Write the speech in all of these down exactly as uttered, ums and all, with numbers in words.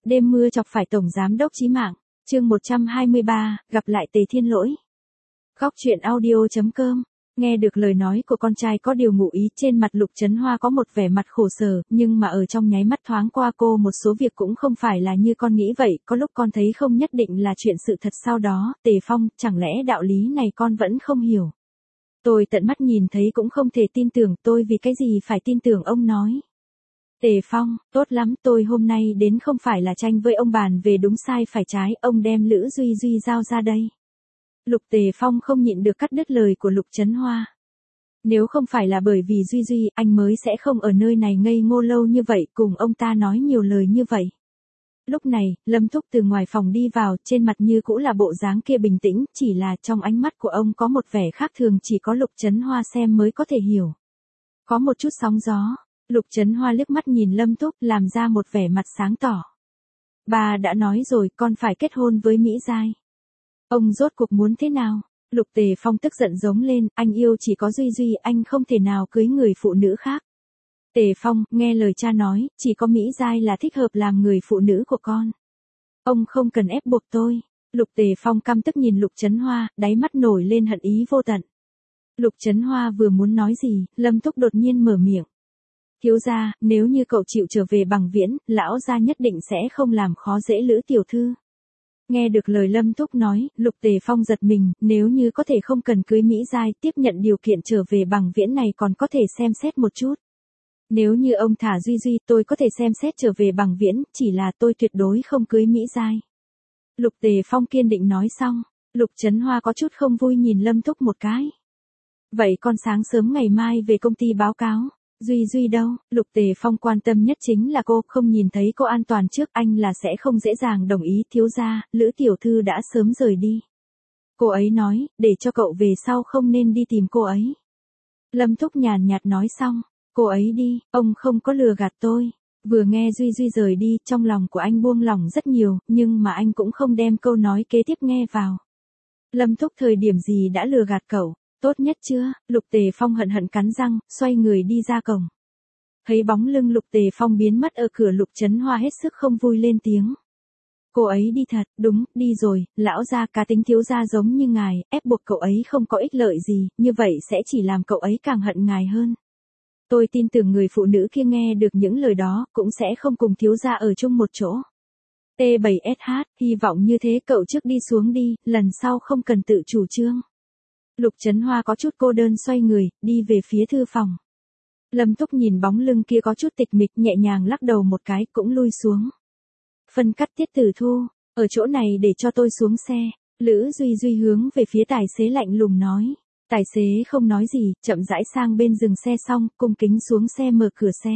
Đêm mưa chọc phải tổng giám đốc chí mạng. Chương một trăm hai mươi ba, gặp lại Tề Thiên Lỗi. Góc truyện audio chấm com. Nghe được lời nói của con trai có điều ngụ ý, trên mặt Lục Chấn Hoa có một vẻ mặt khổ sở, nhưng mà ở trong nháy mắt thoáng qua cô một số việc cũng không phải là như con nghĩ vậy, có lúc con thấy không nhất định là chuyện sự thật. Sau đó, Tề Phong, chẳng lẽ đạo lý này con vẫn không hiểu? Tôi tận mắt nhìn thấy cũng không thể tin tưởng, tôi vì cái gì phải tin tưởng ông nói. Tề Phong, tốt lắm, tôi hôm nay đến không phải là tranh với ông bàn về đúng sai phải trái, ông đem Lữ Duy Duy giao ra đây. Lục Tề Phong không nhịn được cắt đứt lời của Lục Chấn Hoa. Nếu không phải là bởi vì Duy Duy, anh mới sẽ không ở nơi này ngây ngô lâu như vậy, cùng ông ta nói nhiều lời như vậy. Lúc này, Lâm Thúc từ ngoài phòng đi vào, trên mặt như cũ là bộ dáng kia bình tĩnh, chỉ là trong ánh mắt của ông có một vẻ khác thường chỉ có Lục Chấn Hoa xem mới có thể hiểu. Có một chút sóng gió. Lục Chấn Hoa liếc mắt nhìn Lâm Thúc, làm ra một vẻ mặt sáng tỏ. Bà đã nói rồi, con phải kết hôn với Mỹ Giai. Ông rốt cuộc muốn thế nào? Lục Tề Phong tức giận giống lên, anh yêu chỉ có Duy Duy, anh không thể nào cưới người phụ nữ khác. Tề Phong, nghe lời cha nói, chỉ có Mỹ Giai là thích hợp làm người phụ nữ của con. Ông không cần ép buộc tôi. Lục Tề Phong căm tức nhìn Lục Chấn Hoa, đáy mắt nổi lên hận ý vô tận. Lục Chấn Hoa vừa muốn nói gì, Lâm Thúc đột nhiên mở miệng. Thiếu gia, nếu như cậu chịu trở về Bằng Viễn, lão gia nhất định sẽ không làm khó dễ Lữ tiểu thư. Nghe được lời Lâm Thúc nói, Lục Tề Phong giật mình, nếu như có thể không cần cưới Mỹ Giai, tiếp nhận điều kiện trở về Bằng Viễn này còn có thể xem xét một chút. Nếu như ông thả Duy Duy, tôi có thể xem xét trở về Bằng Viễn, chỉ là tôi tuyệt đối không cưới Mỹ Giai. Lục Tề Phong kiên định nói xong, Lục Chấn Hoa có chút không vui nhìn Lâm Thúc một cái. Vậy con sáng sớm ngày mai về công ty báo cáo. Duy Duy đâu? Lục Tề Phong quan tâm nhất chính là cô, không nhìn thấy cô an toàn trước anh là sẽ không dễ dàng đồng ý. Thiếu gia, Lữ tiểu thư đã sớm rời đi. Cô ấy nói, để cho cậu về sau không nên đi tìm cô ấy. Lâm Thúc nhàn nhạt nói xong, cô ấy đi, ông không có lừa gạt tôi. Vừa nghe Duy Duy rời đi, trong lòng của anh buông lỏng rất nhiều, nhưng mà anh cũng không đem câu nói kế tiếp nghe vào. Lâm Thúc thời điểm gì đã lừa gạt cậu? Tốt nhất chưa? Lục Tề Phong hận hận cắn răng, xoay người đi ra cổng. Thấy bóng lưng Lục Tề Phong biến mất ở cửa, Lục Chấn Hoa hết sức không vui lên tiếng. Cô ấy đi thật, đúng, đi rồi, lão gia cá tính thiếu gia giống như ngài, ép buộc cậu ấy không có ích lợi gì, như vậy sẽ chỉ làm cậu ấy càng hận ngài hơn. Tôi tin tưởng người phụ nữ kia nghe được những lời đó, cũng sẽ không cùng thiếu gia ở chung một chỗ. T bảy S H, hy vọng như thế cậu trước đi xuống đi, lần sau không cần tự chủ trương. Lục Chấn Hoa có chút cô đơn xoay người, đi về phía thư phòng. Lâm Thúc nhìn bóng lưng kia có chút tịch mịch, nhẹ nhàng lắc đầu một cái, cũng lui xuống. Phân cắt Tiết Tử Thu, ở chỗ này để cho tôi xuống xe. Lữ Duy Duy hướng về phía tài xế lạnh lùng nói. Tài xế không nói gì, chậm rãi sang bên dừng xe xong, cung kính xuống xe mở cửa xe.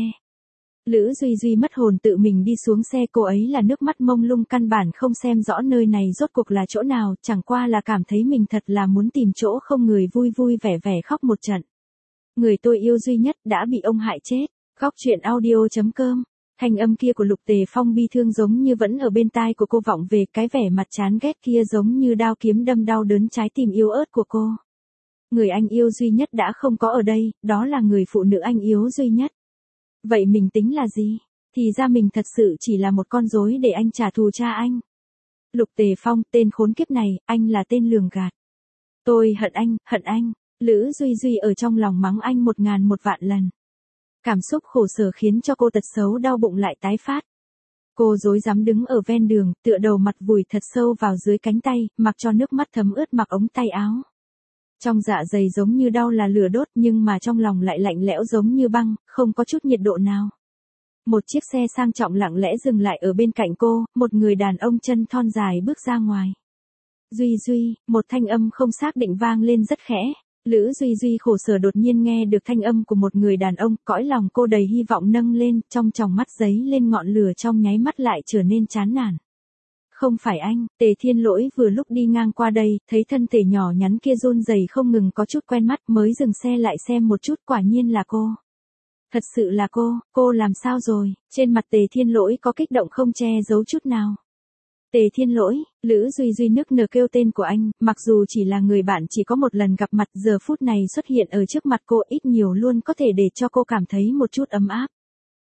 Lữ Duy Duy mất hồn tự mình đi xuống xe, cô ấy là nước mắt mông lung, căn bản không xem rõ nơi này rốt cuộc là chỗ nào, chẳng qua là cảm thấy mình thật là muốn tìm chỗ không người vui vui vẻ vẻ khóc một trận. Người tôi yêu duy nhất đã bị ông hại chết. Góc truyện audio chấm com. Thanh âm kia của Lục Tề Phong bi thương giống như vẫn ở bên tai của cô vọng về, cái vẻ mặt chán ghét kia giống như đao kiếm đâm đau đớn trái tim yếu ớt của cô. Người anh yêu duy nhất đã không có ở đây, đó là người phụ nữ anh yếu duy nhất. Vậy mình tính là gì? Thì ra mình thật sự chỉ là một con rối để anh trả thù cha anh. Lục Tề Phong, tên khốn kiếp này, anh là tên lường gạt. Tôi hận anh, hận anh. Lữ Duy Duy ở trong lòng mắng anh một ngàn một vạn lần. Cảm xúc khổ sở khiến cho cô tật xấu đau bụng lại tái phát. Cô rối rắm đứng ở ven đường, tựa đầu mặt vùi thật sâu vào dưới cánh tay, mặc cho nước mắt thấm ướt mặc ống tay áo. Trong dạ dày giống như đau là lửa đốt, nhưng mà trong lòng lại lạnh lẽo giống như băng, không có chút nhiệt độ nào. Một chiếc xe sang trọng lặng lẽ dừng lại ở bên cạnh cô, một người đàn ông chân thon dài bước ra ngoài. Duy Duy, một thanh âm không xác định vang lên rất khẽ. Lữ Duy Duy khổ sở đột nhiên nghe được thanh âm của một người đàn ông, cõi lòng cô đầy hy vọng nâng lên, trong tròng mắt giấy lên ngọn lửa, trong nháy mắt lại trở nên chán nản. Không phải anh. Tề Thiên Lỗi vừa lúc đi ngang qua đây, thấy thân thể nhỏ nhắn kia run rẩy không ngừng có chút quen mắt, mới dừng xe lại xem một chút, quả nhiên là cô. Thật sự là cô, cô làm sao rồi? Trên mặt Tề Thiên Lỗi có kích động không che giấu chút nào. Tề Thiên Lỗi, Lữ Duy Duy nức nở kêu tên của anh, mặc dù chỉ là người bạn chỉ có một lần gặp mặt, giờ phút này xuất hiện ở trước mặt cô ít nhiều luôn có thể để cho cô cảm thấy một chút ấm áp.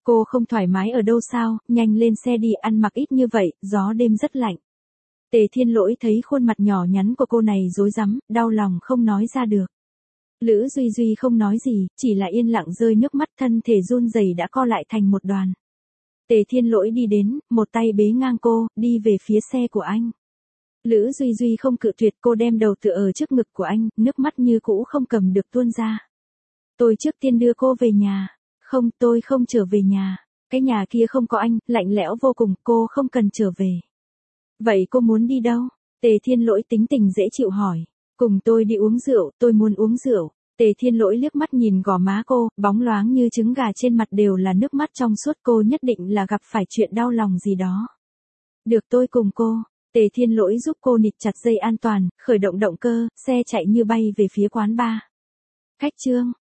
Cô không thoải mái ở đâu sao, nhanh lên xe đi, ăn mặc ít như vậy, gió đêm rất lạnh. Tề Thiên Lỗi thấy khuôn mặt nhỏ nhắn của cô này rối rắm, đau lòng không nói ra được. Lữ Duy Duy không nói gì, chỉ là yên lặng rơi nước mắt, thân thể run rẩy đã co lại thành một đoàn. Tề Thiên Lỗi đi đến, một tay bế ngang cô, đi về phía xe của anh. Lữ Duy Duy không cự tuyệt, cô đem đầu tựa ở trước ngực của anh, nước mắt như cũ không cầm được tuôn ra. Tôi trước tiên đưa cô về nhà. Không, tôi không trở về nhà. Cái nhà kia không có anh, lạnh lẽo vô cùng, cô không cần trở về. Vậy cô muốn đi đâu? Tề Thiên Lỗi tính tình dễ chịu hỏi. Cùng tôi đi uống rượu, tôi muốn uống rượu. Tề Thiên Lỗi liếc mắt nhìn gò má cô, bóng loáng như trứng gà, trên mặt đều là nước mắt trong suốt, cô nhất định là gặp phải chuyện đau lòng gì đó. Được, tôi cùng cô. Tề Thiên Lỗi giúp cô nịt chặt dây an toàn, khởi động động cơ, xe chạy như bay về phía quán bar. Khách Trương,